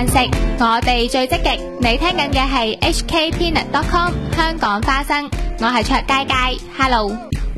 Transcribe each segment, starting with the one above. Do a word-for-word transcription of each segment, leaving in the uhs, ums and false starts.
分析，我哋最積極。你聽緊嘅係 H K Peanut dot com 香港花生，我係卓佳佳 ，Hello。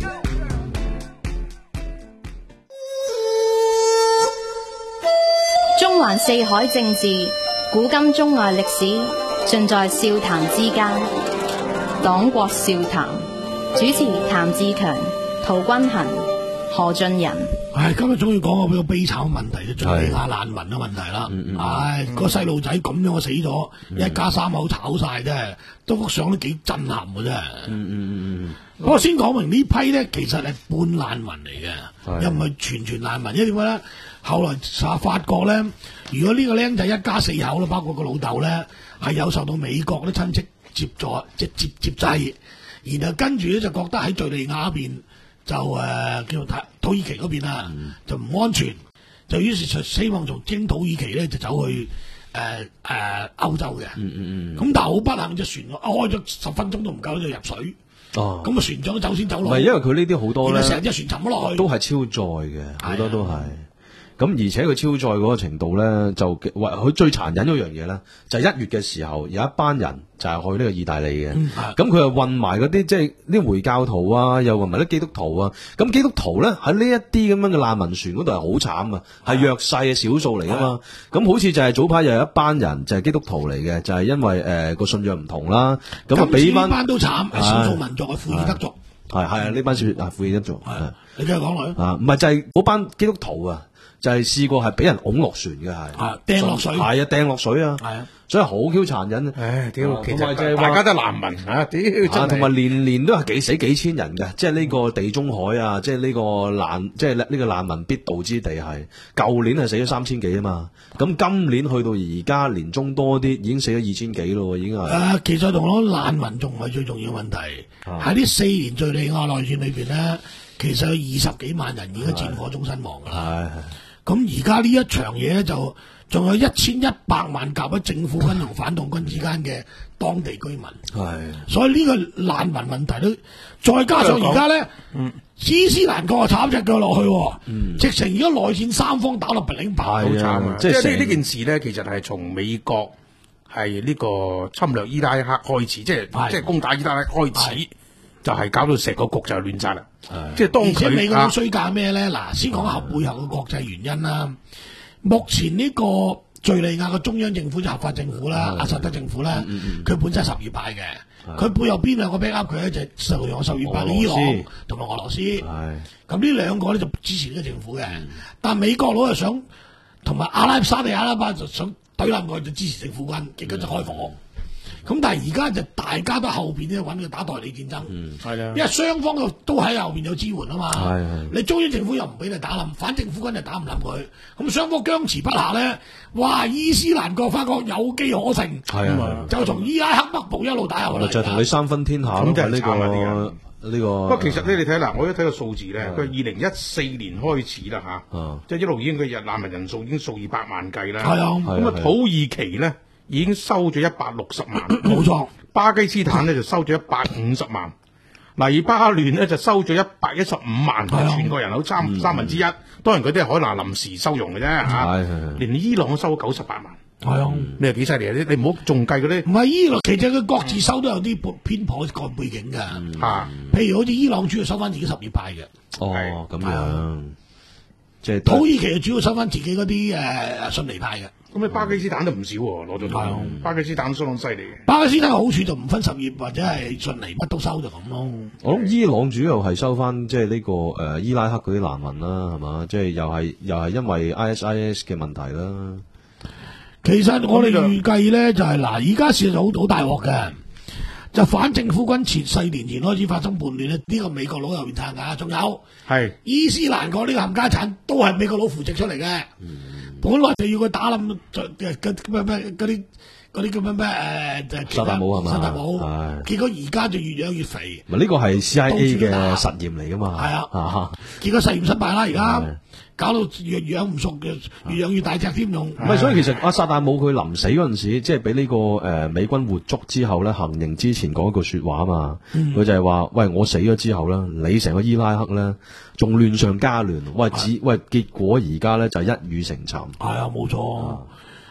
中環四海政治，古今中外歷史，盡在笑談之間。黨國笑談，主持譚志強、陶君行、何俊仁。 唉，今日終於講個比較悲慘嘅問題，就敘利亞難民嘅問題啦。 嗯嗯唉， 嗯個細路仔咁樣死咗， 嗯一家三口炒晒啫，都幅相都幾震撼嘅啫。 嗯嗯嗯嗯。 不過先講明呢批咧，其實係半難民嚟嘅， 係又唔係全全難民。因為點解咧？後來查發覺咧，如果呢個僆仔一家四口咧，包括個老豆咧，係有受到美國啲親戚接咗，即係接接濟，然後跟住咧就覺得喺敘利亞嗰邊就誒、呃、叫做土耳其嗰邊啊， 嗯、 就唔安全，就於是就希望從經土耳其咧就走去誒誒歐洲嘅。 嗯嗯嗯。 咁但係好不幸，隻船開咗十分鐘都唔夠就入水。 哦。 咁啊船長都走先走落。 唔係，因為佢呢啲好多咧， 成隻船沉咗落去， 都係超載嘅，好多都係。咁而且佢超載嗰個程度咧，就喂佢最殘忍嗰樣嘢咧，就係一月嘅時候有一班人就係去呢個意大利嘅，咁佢又運埋嗰啲即係啲回教徒啊，又運埋啲基督徒啊，咁基督徒咧喺呢一啲咁樣嘅難民船嗰度係好慘啊，係弱勢嘅少數嚟噶嘛，咁好似就係早排又有一班人就係基督徒嚟嘅，就係、是、因為誒個、呃、信仰唔同啦，咁啊俾翻班都慘，係少數民族嘅庫爾德族， 係係啊呢班少啊庫爾德族， 係你繼續講落去啊，唔係就係嗰班基督徒啊。就係試過係俾人拱落船嘅係， 掟落水， 係啊掟落水啊， 係啊， 所以好 Q 殘忍。 唉，屌，其實就係大家都難民啊，屌， 同埋年年都係幾死幾千人嘅，即係呢個地中海啊，即係呢個難，即係呢個難民必到之地係。舊年係死咗三千幾啊嘛，咁今年去到而家年中多啲，已經死咗二千幾咯，已經係。 誒，其實同我講難民仲係最重要問題，喺呢四年敘利亞內戰裏邊咧，其實有二十幾萬人已經戰火中身亡㗎啦。咁而家呢一場嘢咧，就仲有一千一百萬夾喺政府軍同反動軍之間嘅當地居民。係，所以呢個難民問題都再加上而家咧，嗯，伊斯蘭國啊插隻腳落去，嗯，直情而家內戰三方打到鼻領白，好慘啊！ 即係呢呢件事咧，其實係從美國係呢個侵略伊拉克開始，即係即係攻打伊拉克開始。就係搞到成個局就係亂晒啦，即係當佢而且美國好衰格咩咧？嗱，先講下背後嘅國際原因啦。目前呢個敘利亞嘅中央政府就合法政府啦，阿薩德政府咧，佢本身係什葉派嘅，佢背後邊兩個 back up 佢咧就係受用什葉派嘅伊朗同埋俄羅斯。咁呢兩個咧就支持呢個政府嘅，但美國佬又想同埋阿拉沙地阿拉伯就想懟冧佢，就支持政府軍，結果就開火。咁但係而家就大家都後邊咧揾佢打代理戰爭，係啦、嗯，因為雙方都都喺後邊有支援啊嘛。係係，你中央政府又唔俾你打冧，反政府軍就打唔冧佢，咁雙方僵持不下咧，哇！伊斯蘭國發覺有機可乘，係啊，就從伊拉克北部一路打入去， 就同你三分天下咯。咁就係呢個呢、這個。 不過其實咧，你睇嗱，我一睇個數字咧，佢二零一四年開始啦吓，即係一路已經佢日難民人數已經數以百萬計啦。係啊，咁啊土耳其咧。已經收咗一百六十萬， 冇錯。 巴基斯坦咧就收咗一百五十萬，黎巴嫩咧就收咗一百一十五萬，全國人口三、嗯、三分之一。當然佢啲係可能臨時收容嘅啫嚇，連伊朗收咗九十八萬。係啊，你係幾犀利啊？你唔好仲計嗰啲。唔係伊朗，其實佢各自收都有啲偏頗個背景㗎嚇、嗯啊。譬如好似伊朗主要收翻自己什葉派嘅。 哦，咁樣。即係土耳其主要收翻自己嗰啲誒遜尼派嘅。 咁你巴基斯坦都唔少喎，攞咗牌。巴基斯坦相當犀利嘅。 巴基斯坦嘅好處就唔分什葉或者係遜尼，乜都收就咁咯。 我諗伊朗主要係收翻即係呢個誒、呃、伊拉克嗰啲難民啦，係嘛？即係又係又係因為 I S I S 嘅問題啦。 其實我哋預計咧就係、是、嗱，而家事實好好大鑊嘅。就反政府軍前四年前開始發生叛亂咧，呢、這個美國佬又邊撐㗎？仲有係伊斯蘭國呢個冚家產都係美國佬扶植出嚟嘅。嗯、本來就要佢打冧嗰咩咩嗰啲嗰啲叫咩咩誒，薩達姆係嘛？ 薩達姆，結果而家就越養越肥。 唔係呢個係 C I A 嘅實驗嚟㗎嘛？係啊，啊結果實驗失敗啦，而家搞到越養唔熟嘅，越養越大隻添用。唔係，所以其實阿薩達姆佢臨死嗰陣時，即係俾呢個誒、呃、美軍活捉之後咧，行刑之前講一句説話啊嘛，佢、嗯、就係話：喂，我死咗之後咧，你成個伊拉克咧，仲亂上加亂。喂，只喂結果而家咧就一語成讖。 係啊，冇錯。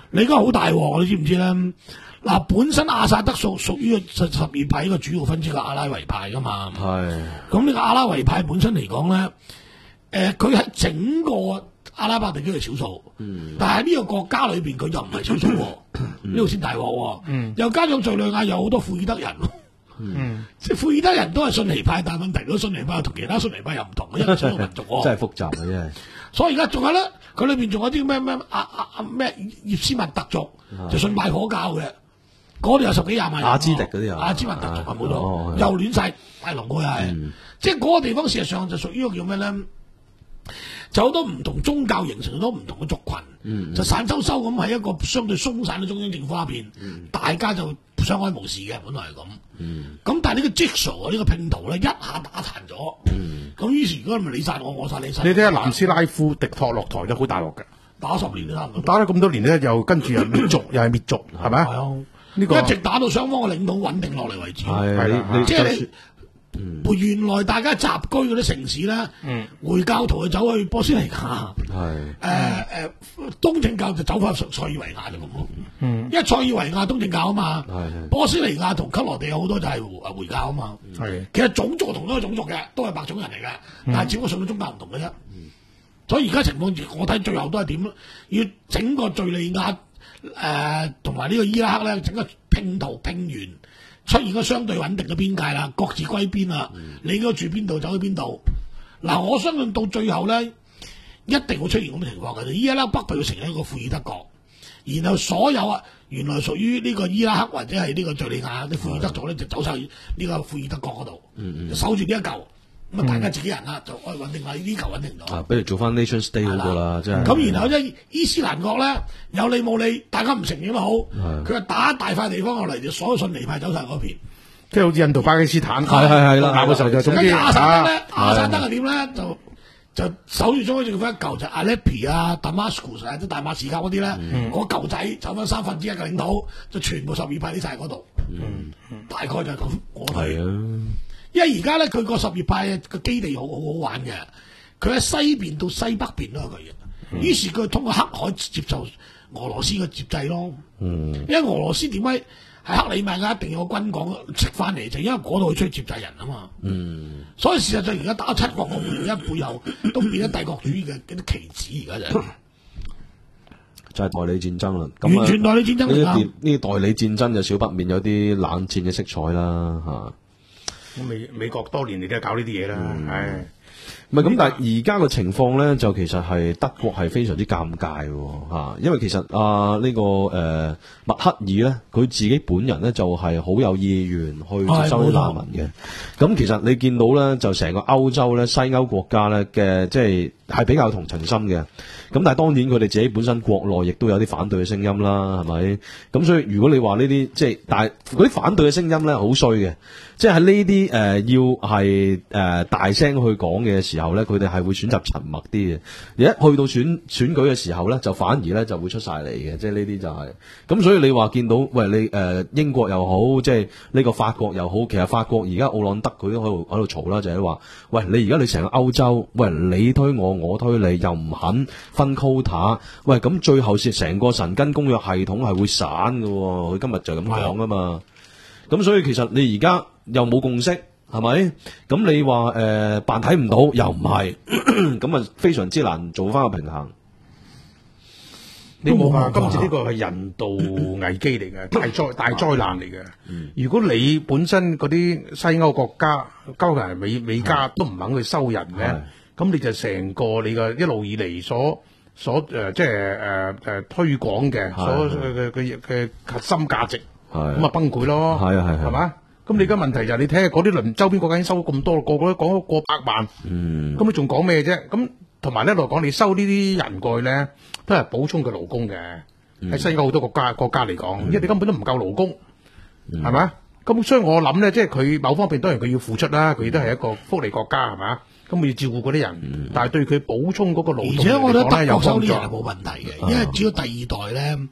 你而家好大鑊，你知唔知咧？嗱，本身阿薩德屬屬於十十二派一個主要分支嘅阿拉維派噶嘛。係。咁呢個阿拉維派本身嚟講咧，誒佢喺整個阿拉伯地區係少數，嗯、但係呢個國家裏邊佢又唔係少數喎，呢度先大鑊喎。嗯、又加上敘利亞有好多庫爾德人。嗯，即係庫爾德人都係遜尼派，但係問題嗰遜尼派同其他遜尼派又唔同嘅，一個少數民族喎。真係複雜啊！真係。所以而家仲有咧，佢裏邊仲有啲咩咩阿阿阿咩葉斯密特族，就信拜火教嘅，嗰度有十幾廿萬人。阿茲迪嗰啲啊，阿茲密特族係冇錯，又亂晒大龍哥又係，即係嗰個地方事實上就屬於一個叫咩咧？就好多唔同宗教形成咗唔同嘅族群，嗯、就散修修咁喺一個相對鬆散嘅中央政府下邊，嗯、大家就相安無事嘅，本來係咁。咁、嗯、但係呢個 jigsaw 呢個拼圖咧，一下打殘咗。咁、嗯、於是如果咪你殺我，我殺你殺。你睇下南斯拉夫迪托落台都好大鑊嘅，打十年都差唔多。打咗咁多年咧，又跟住又滅族，又係滅族，係咪啊？係啊，呢個一直打到雙方嘅領土穩定落嚟為止。係，即係你。嗯、原來大家集居嗰啲城市咧，嗯、回教徒就走去波斯尼亞，係誒誒東正教就走翻塞爾維亞就咁咯。嗯，因為塞爾維亞東正教啊嘛，係波斯尼亞同克羅地有好多就係誒回教啊嘛。係其實種族同都係種族嘅，都係白種人嚟嘅，嗯、但係只不過信嘅宗教唔同嘅啫。嗯、所以而家情況，我睇最後都係點咧？要整個敘利亞誒同埋呢個伊拉克咧，整個拼圖拼完。出現個相對穩定嘅邊界啦，各自歸邊啦。嗯、你應該住邊度，走去邊度。嗱，我相信到最後咧，一定會出現咁嘅情況嘅。伊拉克北部要成立一個庫爾德國，然後所有啊原來屬於呢個伊拉克或者係呢個敘利亞啲庫爾德族咧，就走晒呢個庫爾德國嗰度，嗯嗯、就守住呢一嚿。咁啊，大家自己人啦，就可以穩定下呢嚿穩定咗。啊，不如做翻 nation state 好過啦，真係。咁然後咧，伊斯蘭國咧有理冇理，大家唔承認都好。佢話打大塊地方落嚟，就所有遜尼派走晒嗰邊。即係好似印度、巴基斯坦。係係係啦。嗰時候就總之。跟住阿薩德咧，阿薩德係點咧？就就守住中央政府一嚿，就阿勒皮啊、大馬士古啊、即大馬士革嗰啲咧，嗰嚿仔走翻三分之一嘅領土，就全部十二派匿晒喺嗰度。大概就係咁。我係啊。因為而家咧，佢個什葉派嘅基地好好好玩嘅，佢喺西邊到西北邊都有佢嘅。嗯、於是佢通過黑海接受俄羅斯嘅接濟咯。嗯，因為俄羅斯點解喺克里米亞一定要個軍港食翻嚟，就因為嗰度去出去接濟人啊嘛。嗯，所以事實上而家打七國共榮，而家背後都變咗帝國主義嘅嗰啲棋子，而家就係、就係代理戰爭啦。完全代理戰爭嚟㗎。呢啲代理戰爭就少不免有啲冷戰嘅色彩啦，嚇。美美國多年嚟都係搞呢啲嘢啦，唉，唔係咁，但係而家嘅情況咧，就其實係德國係非常之尷尬喎，嚇，因為其實啊呢、這個誒、呃、默克爾咧，佢自己本人咧就係、是、好有意願去接收啲難民嘅。咁其實你見到咧，就成個歐洲咧，西歐國家咧嘅即係係比較有同情心嘅。咁但係當然佢哋自己本身國內亦都有啲反對嘅聲音啦，係咪？咁所以如果你話呢啲即係，但係嗰啲反對嘅聲音咧，好衰嘅。即係喺呢啲誒要係誒、呃、大聲去講嘅時候咧，佢哋係會選擇沉默啲嘅。而一去到選選舉嘅時候咧，就反而咧就會出晒嚟嘅。即係呢啲就係、是、咁，所以你話見到喂你誒、呃、英國又好，即係呢個法國又好，其實法國而家奧朗德佢都喺度喺度嘈啦，就係、是、話喂你而家你成個歐洲，喂你推我，我推你，又唔肯分 quota， 喂咁最後是成個申根公約系統係會散嘅。佢今日就咁講啊嘛。咁所以其實你而家又冇共識，係咪？咁你話誒扮睇唔到，又唔係，咁啊非常之難做翻個平衡。你冇啊！今次呢個係人道危機嚟嘅，大災大災難嚟嘅。嗯、如果你本身嗰啲西歐國家，包括美美加都唔肯去收人嘅，咁、嗯、你就成個你嘅一路以嚟所所誒、呃、即係誒誒推廣嘅所嘅嘅嘅核心價值。咁啊崩潰咯，係啊係係嘛？咁你而家問題就係你睇下嗰啲鄰周邊國家已經收咗咁多，個個都講咗過百萬，嗯，咁你仲講咩啫？咁同埋咧來講，你收呢啲人過去咧，都係補充嘅勞工嘅。喺、嗯、西歐好多國家國家嚟講，嗯、因為你根本都唔夠勞工，係嘛、嗯？咁所以我諗咧，即係佢某方面當然佢要付出啦，佢都係一個福利國家，係嘛？咁佢要照顧嗰啲人，嗯、但係對佢補充嗰個勞動嚟講咧，有幫助。而且我覺得德國收啲人係冇問題嘅，嗯、因為只要第二代咧。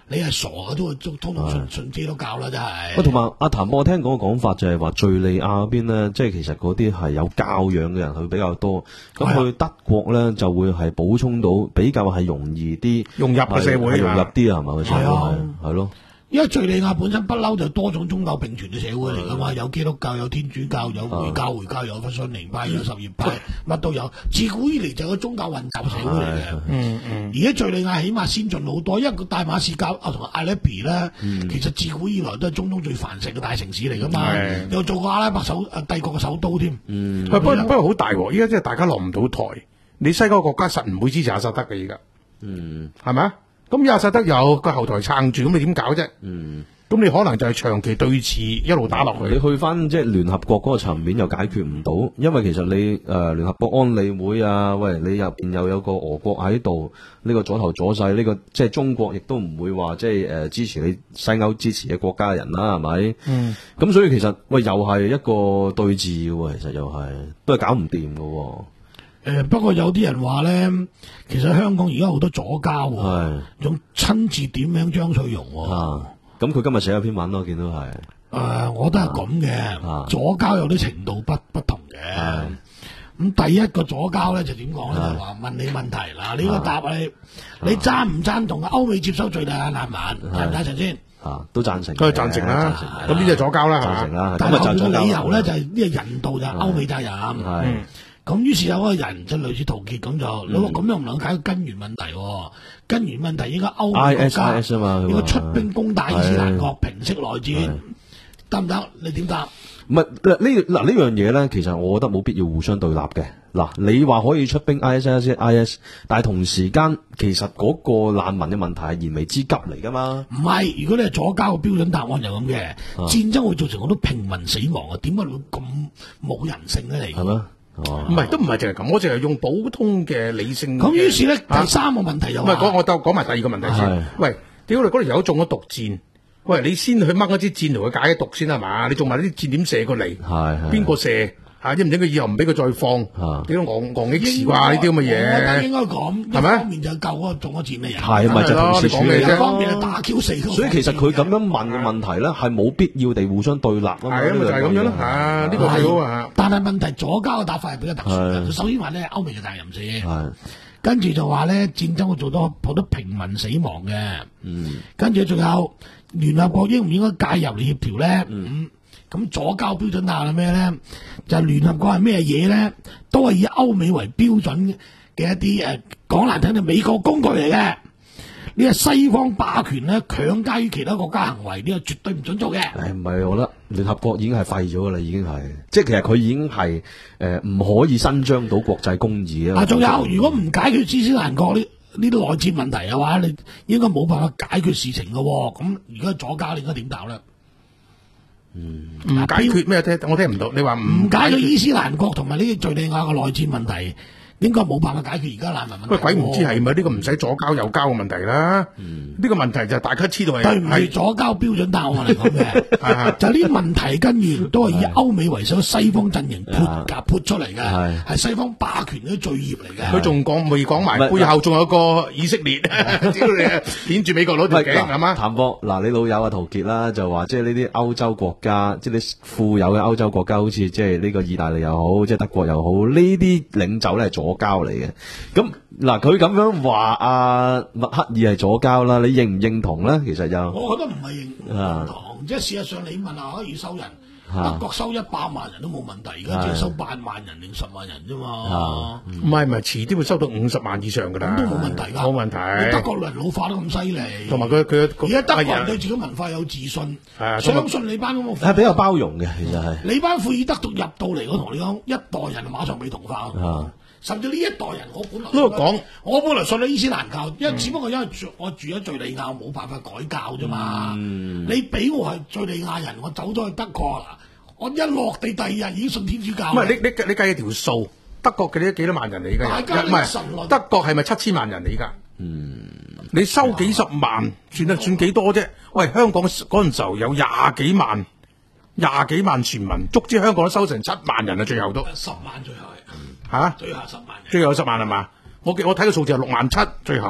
你係傻嘅都會通通信信基督教啦，真係。 喂，同埋阿譚博，我聽講個講法就係話敍利亞嗰邊咧，即係其實嗰啲係有教養嘅人佢比較多，咁去德國咧就會係補充到比較係容易啲融入嘅社會， 融入啲啊，係咪個社會係係咯？ 因為敍利亞本身不嬲就多種宗教並存嘅社會嚟噶嘛，有基督教、有天主教、有回教、回教有信靈派、有什葉派，乜都有。自古以嚟就係個宗教混雜社會嚟嘅。嗯嗯。而家敍利亞起碼先進好多，因為個大馬士革啊同阿勒比咧，其實自古以來都係中東最繁盛嘅大城市嚟噶嘛，又做過阿拉伯首誒帝國嘅首都添。 嗯。不過不過好大喎，依家即係大家落唔到台，你西方國家實唔會支持阿薩德嘅而家。嗯。係咪啊？咁阿薩德有個後台撐住，咁你點搞啫？嗯，咁你可能就係長期對峙一路打落去。 你去翻即係聯合國嗰個層面又解決唔到，因為其實你誒聯合國安理會啊，喂，你入邊又有個俄國喺度，呢個阻頭阻勢，呢個即係中國亦都唔會話即係誒支持你西歐支持嘅國家嘅人啦，係咪？嗯，咁所以其實喂又係一個對峙嘅喎，其實又係都係搞唔掂嘅喎。 誒、呃，不過有啲人話咧，其實香港而家好多左膠喎，用親自點名張翠容喎。啊， 咁佢今日寫咗篇文咯，見到係。誒、 呃，我都係咁嘅，啊、左膠有啲程度不不同嘅。咁、嗯、第一個左膠咧就點講咧？就話問你問題嗱，你個答你，啊、你贊唔贊同歐美接收敍利亞難民？贊唔贊成先？ 啊，都贊成， 都係贊成啦。咁呢啲係左膠啦， 贊成啦。 但係後邊嘅理由咧就係呢個人道就係歐美責任。 係。 咁於是有個人就類似陶傑咁就，你話咁樣唔能解決根源問題，根源問題應該歐美國家應該出兵攻打伊斯蘭國，平息內戰，得唔得？你點答？ 唔係呢嗱呢樣嘢咧，其實我覺得冇必要互相對立嘅。嗱，你話可以出兵 I S I S， 但係同時間其實嗰個難民嘅問題係燃眉之急嚟噶嘛。唔係，如果你係左膠嘅標準答案就咁嘅，啊、戰爭會造成好多平民死亡啊，點解會咁冇人性咧？嚟係咩？ 唔係，都唔係淨係咁，我淨係用普通嘅理性。 咁於是咧，第三個問題又唔係講我講埋第二個問題先。喂，屌你嗰條友中咗毒箭，喂，你先去掹一支箭同佢解毒先係嘛？你仲埋啲箭點射過嚟？係邊個射？吓，應唔應佢以後唔俾佢再放？點樣戇戇幾時啩？呢啲咁嘅嘢， 我覺得應該咁， 係咪？ 一方面就救嗰個中咗箭嘅人， 係咪就同時處理？ 一方面就打 Q 死佢。 所以其實佢咁樣問嘅問題咧，係冇必要地互相對立啊嘛。 係啊，咪就係咁樣咯。啊，呢個係好啊。 但係問題左膠嘅答法係比較特殊嘅。首先話咧，歐美嘅責任先，跟住就話咧，戰爭會做到好多平民死亡嘅。嗯，跟住仲有聯合國應唔應該介入嚟協調咧？嗯。咁左膠標準答案係咩咧？就係聯合國係咩嘢咧？都係以歐美為標準嘅一啲誒，講難聽就美國工具嚟嘅。呢個西方霸權咧，強加於其他國家行為，呢個絕對唔准做嘅。 誒唔係，我覺得聯合國已經係廢咗噶啦，已經係，即係其實佢已經係誒唔可以伸張到國際公義啊。 仲有，如果唔解決伊斯蘭國呢呢啲內戰問題嘅話，你應該冇辦法解決事情嘅。咁如果左膠，你應該點答咧？ 嗯，唔解決咩？聽我聽唔到。你話唔解決伊斯蘭國同埋呢個敘利亞嘅內戰問題，應該冇辦法解決而家難民問題。 喂，鬼唔知係咪呢個唔使左膠右膠嘅問題啦？呢個問題就係大家知道係對唔係左膠標準答案嚟講嘅，就呢啲問題根源都係以歐美為首西方陣營潑夾潑出嚟嘅，係西方霸權嘅罪孽嚟嘅。 佢仲講未講埋背後仲有個以色列，屌你，攆住美國攞條頸係嘛？ 譚博，嗱你老友阿陶傑啦，就話即係呢啲歐洲國家，即係啲富有嘅歐洲國家，好似即係呢個意大利又好，即係德國又好，呢啲領袖咧係左膠嚟嘅。咁嗱，佢咁樣話阿默克爾係左膠啦，你認唔認同咧？其實又， 我覺得唔係認唔同，即係事實上你問下可以收人，德國收一百萬人都冇問題，而家只係收八萬人定十萬人啫嘛。 唔係唔係，遲啲會收到五十萬以上噶啦， 咁都冇問題噶， 冇問題。 德國人老化得咁犀利， 同埋佢佢而家德國人對自己文化有自信，相信你班咁係比較包容嘅，其實係。 你班庫爾德族入到嚟，我同你講，一代人馬上被同化。甚至呢一代人，我本來都講， 我本來信咗伊斯蘭教，因為只不過因為我住喺敘利亞，冇辦法改教啫嘛。嗯、你俾我係敘利亞人，我走咗去德國啦，我一落地第二日已經信天主教。 唔係你你你計條數，德國嘅呢幾多萬人嚟㗎？唔係德國係咪七千萬人嚟㗎？嗯，你收幾十萬，算得算幾多啫？喂，香港嗰陣時候有廿幾萬，廿幾萬全民，足之香港都收成七萬人啊！最後都十萬最後係。 吓， 最後十萬人， 最後十萬係嘛？我我睇個數字係六萬七，最後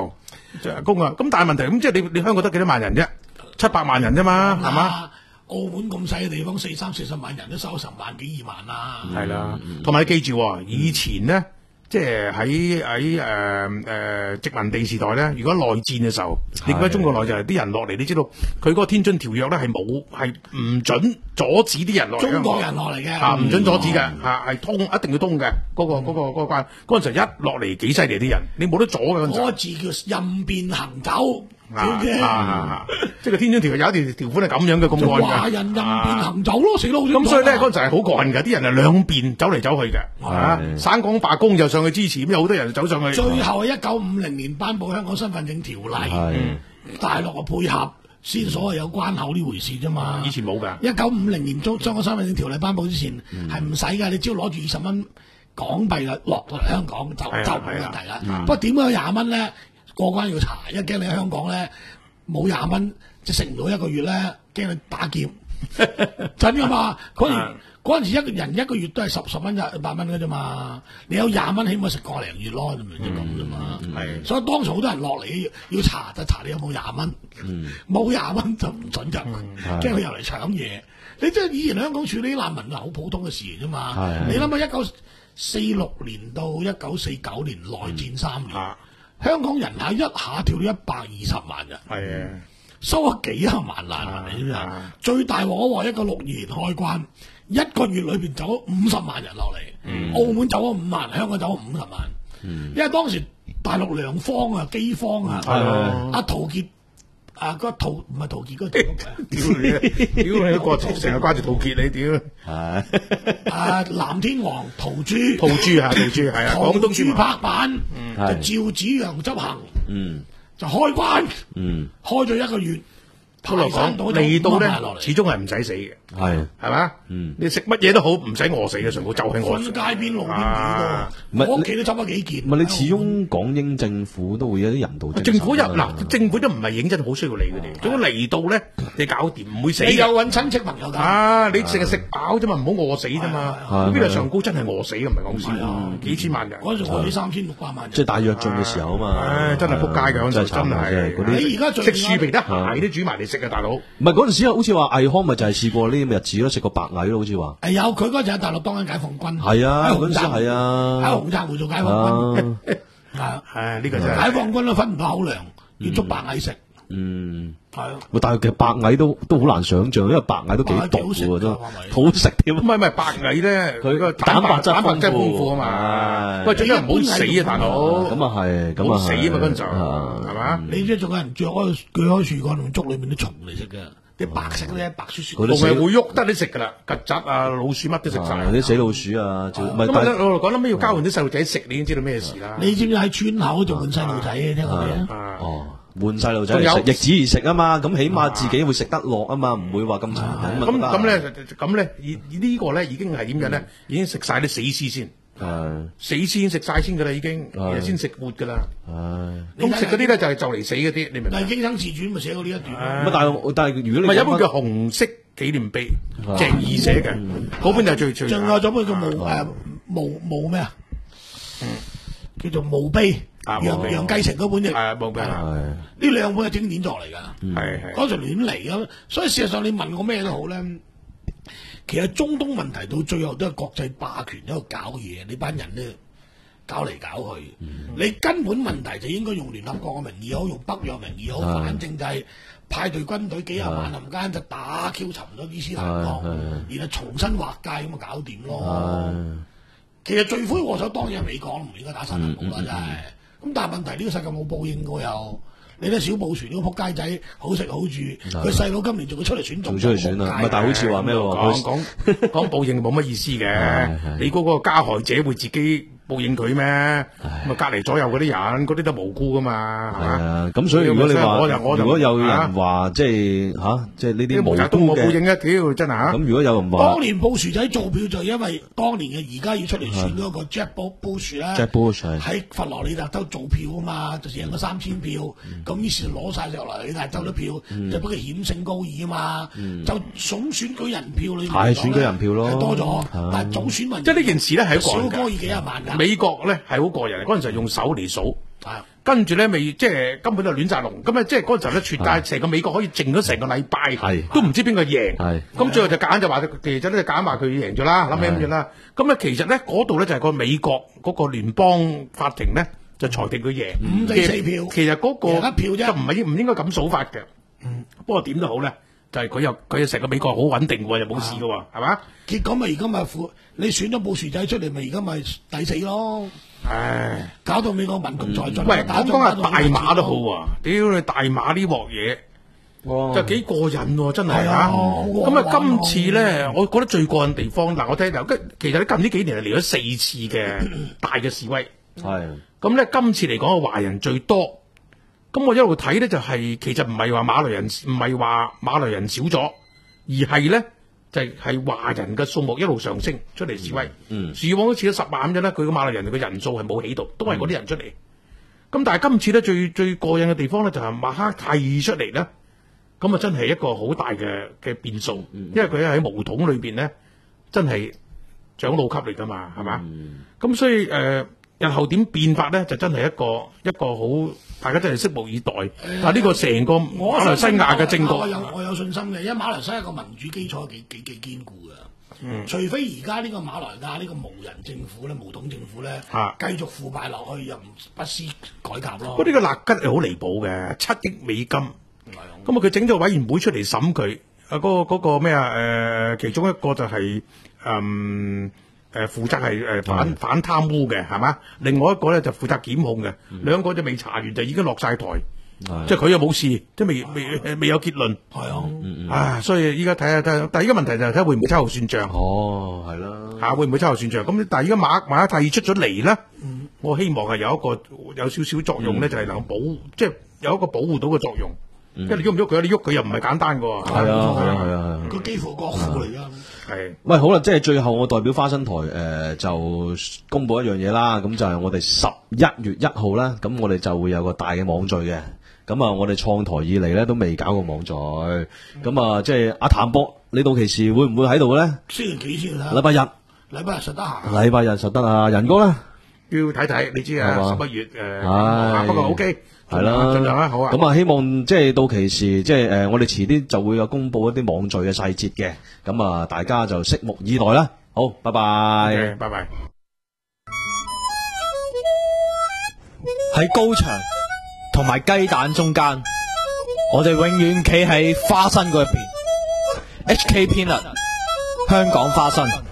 供啊。咁但係問題咁即係你你香港得幾多萬人啫？七百萬人啫嘛，係嘛？ 澳門咁細嘅地方，四三四十萬人都收成萬幾二萬啦。 係啦，同埋你記住，以前咧。即係喺喺誒誒殖民地時代咧，如果內戰嘅時候，你覺得中國內就係啲人落嚟，你知道佢嗰個天津條約咧係冇係唔準阻止啲人落嚟。 中國人落嚟嘅嚇唔準阻止嘅嚇係通一定要通嘅嗰個嗰個嗰個關嗰陣時一落嚟幾犀利啲人，你冇得阻嘅嗰陣時。 嗰個字叫任便行走。 啊啊！即係個天津條約有一條條款係咁樣嘅公案嘅， 華人任便行走咯，死佬咁所以咧嗰陣係好過癮嘅，啲人係兩邊走嚟走去嘅，啊！省港罷工就上去支持，咁有好多人走上去。 最後係一九五零年頒布香港身份證條例，大陸嘅配合先所謂有關口呢回事啫嘛。 以前冇㗎。 一九五零年中香港身份證條例頒布之前係唔使㗎，你只要攞住二十蚊港幣啦，落嚟香港就就冇問題啦。不過點解有廿蚊咧？過關要查，一驚你喺香港咧冇廿蚊，即食唔到一個月咧，驚你打劫，真噶嘛？嗰年嗰陣時一個人一個月都係十十蚊一百蚊嘅啫嘛，你有廿蚊起碼食個零月咯，就咪即咁啫嘛。係，所以當時好多人落嚟要查就查你有冇廿蚊，冇廿蚊就唔準入，驚佢入嚟搶嘢。你即係以前香港處理難民係好普通嘅事嚟啫嘛。你諗下一九四六年到一九四九年內戰三年。香港人口一下跳到一百二十萬人，係啊，收咗幾廿萬難民，你知唔知啊？最大鑊嗰鑊一九六二年開關，一個月裏邊走咗五十萬人落嚟，嗯、澳門走咗五萬，香港走咗五十萬，嗯、因為當時大陸糧荒啊、饑荒啊，阿陶傑。啊！嗰陶唔係陶傑嗰個，屌你！屌你個成日掛住陶傑你屌！係啊！藍天王陶朱，陶朱啊，陶朱係啊，廣東朱拍板就趙紫陽執行，嗯，就開關，嗯，開咗一個月。鋪嚟講嚟到咧，始終係唔使死嘅，係係嘛？嗯，你食乜嘢都好，唔使餓死嘅，全部就係餓死。街邊路邊幾多？我屋企都執咗幾件。 唔係你始終港英政府都會有啲人道。 政府入嗱，政府都唔係認真好需要你佢哋。總之嚟到咧，你搞掂唔會死。 你有揾親戚朋友㗎？ 啊，你淨係食飽啫嘛，唔好餓死啫嘛。邊度上高真係餓死嘅，唔係講笑。幾千萬人。 嗰陣餓死三千六百萬人。 即係大躍進嘅時候啊嘛。 唉，真係撲街㗎，嗰陣真係。 你而家食樹皮得蟹都煮埋嚟食啊，大佬。 唔係嗰陣時好似話魏康咪就係試過呢啲日子咯，食過白蟻咯，好似話。 係有佢嗰陣喺大陸當緊解放軍。 係啊，嗰陣時係啊， 喺紅磡湖做解放軍。係係呢個真係。解放軍都分唔到口糧，要捉白蟻食。 嗯， 係啊。 但係其實白蟻都都好難想像，因為白蟻都幾毒喎，都好食添。 唔係唔係白蟻咧，佢個蛋白質豐富啊嘛。喂，最緊要唔好死啊，大佬。咁啊係，咁啊死啊嘛嗰陣時，係嘛？你即係仲有人著開鋸開樹幹同捉裏面啲蟲嚟食嘅，啲白色咧白雪雪。同埋會喐得你食㗎啦，曱甴啊、老鼠乜都食晒。 啲死老鼠啊， 咁啊我講諗咩要交換啲細路仔食，你已經知道咩事啦。 你知唔知喺村口仲換細路仔嘅？聽過未啊？ 哦。換細路仔嚟食，易子而食啊嘛，咁起碼自己會食得落啊嘛，唔會話咁殘忍。 咁咁咧，咁咧，以呢個咧已經係點樣咧？已經食晒啲死屍先，死屍先食晒先噶啦，已經，先食活噶啦。咁食嗰啲咧就係就嚟死嗰啲，你明唔明？但係《京生自傳》咪寫過呢一段。 但係但係如果你咪有本叫《紅色紀念碑》，鄭義寫嘅，嗰本就係最最。仲有咗本叫墓誒墓墓咩啊？叫做墓碑。楊楊繼成嗰本嘢，係冇嘅。呢兩本係經典作嚟㗎，係係嗰陣亂嚟咁，所以事實上你問我咩都好咧，其實中東問題到最後都係國際霸權喺度搞嘢，你班人咧搞嚟搞去，你根本問題就應該用聯合國嘅名義好，用北約名義好，反正就係派隊軍隊幾廿萬臨間就打 Q 沉咗伊斯蘭國，然後重新劃界咁就搞掂咯。其實罪魁禍首當然係美國，唔應該打沙特啦，真係。咁但係問題呢個世界冇報應㗎又，你睇小布殊呢個仆街仔好食好住，佢細佬今年仲要出嚟選總統， 出嚟選啊！唔係，但係好似話咩喎？ 講講講報應冇乜意思嘅，你嗰個加害者會自己報應佢咩？咁啊隔離左右嗰啲人，嗰啲都無辜噶嘛，係嘛？ 咁所以如果你話，如果有人話即係嚇，即係呢啲無辜嘅， 報應一屌真係嚇。 咁如果有人話， 當年布殊仔做票就係因為當年嘅而家要出嚟選嗰個 Jeb Bush 咧，喺佛羅里達州做票啊嘛，就贏咗三千票，咁於是攞曬落嚟，但係州啲票就俾佢險勝高爾啊嘛，就總選舉人票裏面係選舉人票咯， 多咗，但係總選民即係呢件事咧係一個少高爾幾廿萬㗎。 美國咧係好過人，嗰陣時係用手嚟數， 跟住咧未即係根本就亂晒龍，咁咧即係嗰陣時候咧，全界成個美國可以靜咗成個禮拜，都唔知邊個贏。咁最後就揀就話，其實咧就揀話佢贏咗啦，諗起咁樣啦。咁咧其實咧嗰度咧就係個美國嗰個聯邦法庭咧就裁定佢贏五比四票。 其實嗰個一票啫， 就唔係唔應該咁數法嘅。嗯，不過點都好咧，就係佢又佢又成個美國好穩定喎，又冇事嘅喎，係嘛？ 結果咪而家咪負，你選咗布殊仔出嚟，咪而家咪第四咯。唉，搞到美國民族在進。 喂，講講下大馬都好啊！屌你大馬呢鑊嘢，就幾過癮喎！真係啊！咁啊，今次咧，我覺得最過癮地方嗱，我睇嗱，其實咧近呢幾年係嚟咗四次嘅大嘅示威。 係。咁咧，今次嚟講，華人最多。咁我一路睇咧，就係其實唔係話馬來人，唔係話馬來人少咗，而係咧。就係係華人嘅數目一路上升出嚟示威，嗯，以往好似咗十萬啫啦，佢個馬來人嘅人數係冇起到，都係嗰啲人出嚟。咁、嗯、但係今次咧最最過癮嘅地方咧就係馬哈蒂出嚟咧，咁啊真係一個好大嘅嘅變數，嗯、因為佢喺巫統裏邊咧真係長老級嚟噶嘛，係嘛？咁、嗯、所以誒、呃、日後點變法咧就真係一個一個好。大家真係拭目以待，但係呢個成個馬來西亞嘅政局， 我有我有信心嘅，因為馬來西亞個民主基礎幾幾幾堅固嘅。嗯，除非而家呢個馬來亞呢個無人政府咧、無統政府咧，啊，繼續腐敗落去，又唔不思改革咯。 不過呢個勒吉係好離譜嘅，七億美金，咁啊佢整咗委員會出嚟審佢，啊嗰個嗰個咩啊誒，其中一個就係嗯。誒負責係誒反反貪污嘅係嘛？另外一個咧就負責檢控嘅，嗯、兩個就未查完就已經落晒台，嗯、即係佢又冇事，即係未未未有結論。係啊，嗯嗯、啊，所以依家睇下睇下，但係依家問題就係睇會唔會秋後算賬。哦，係啦，嚇會唔會秋後算賬？咁但係依家馬馬哈蒂出咗嚟咧，嗯、我希望係有一個有少少作用咧，嗯、就係能夠保，即係有一個保護到嘅作用。因為你喐唔喐佢，你喐佢又唔係簡單㗎喎。係啊係啊係啊， 佢幾乎國父嚟㗎。 係，喂，好啦，即係最後我代表花生台誒、呃、就公佈一樣嘢啦，咁就係我哋十一月一號啦，咁我哋就會有個大嘅網聚嘅，咁啊我哋創台以嚟咧都未搞過網聚，咁、嗯、啊即係阿譚博，你到期時會唔會喺度咧？ 星期幾先啊？ 禮拜日， 禮拜日實得閒。 禮拜日實得啊，仁哥咧要睇睇，你知啊，十一月誒， 呃、 不過 OK。 係啦，盡量啦，好啊。咁啊，希望即係到期時，即係誒、呃，我哋遲啲就會有公布一啲網聚嘅細節嘅。咁啊，大家就拭目以待啦。好，拜拜。 Okay, 拜拜。 喺高牆同埋雞蛋中間，我哋永遠企喺花生嗰一邊。H K Peanut，香港花生。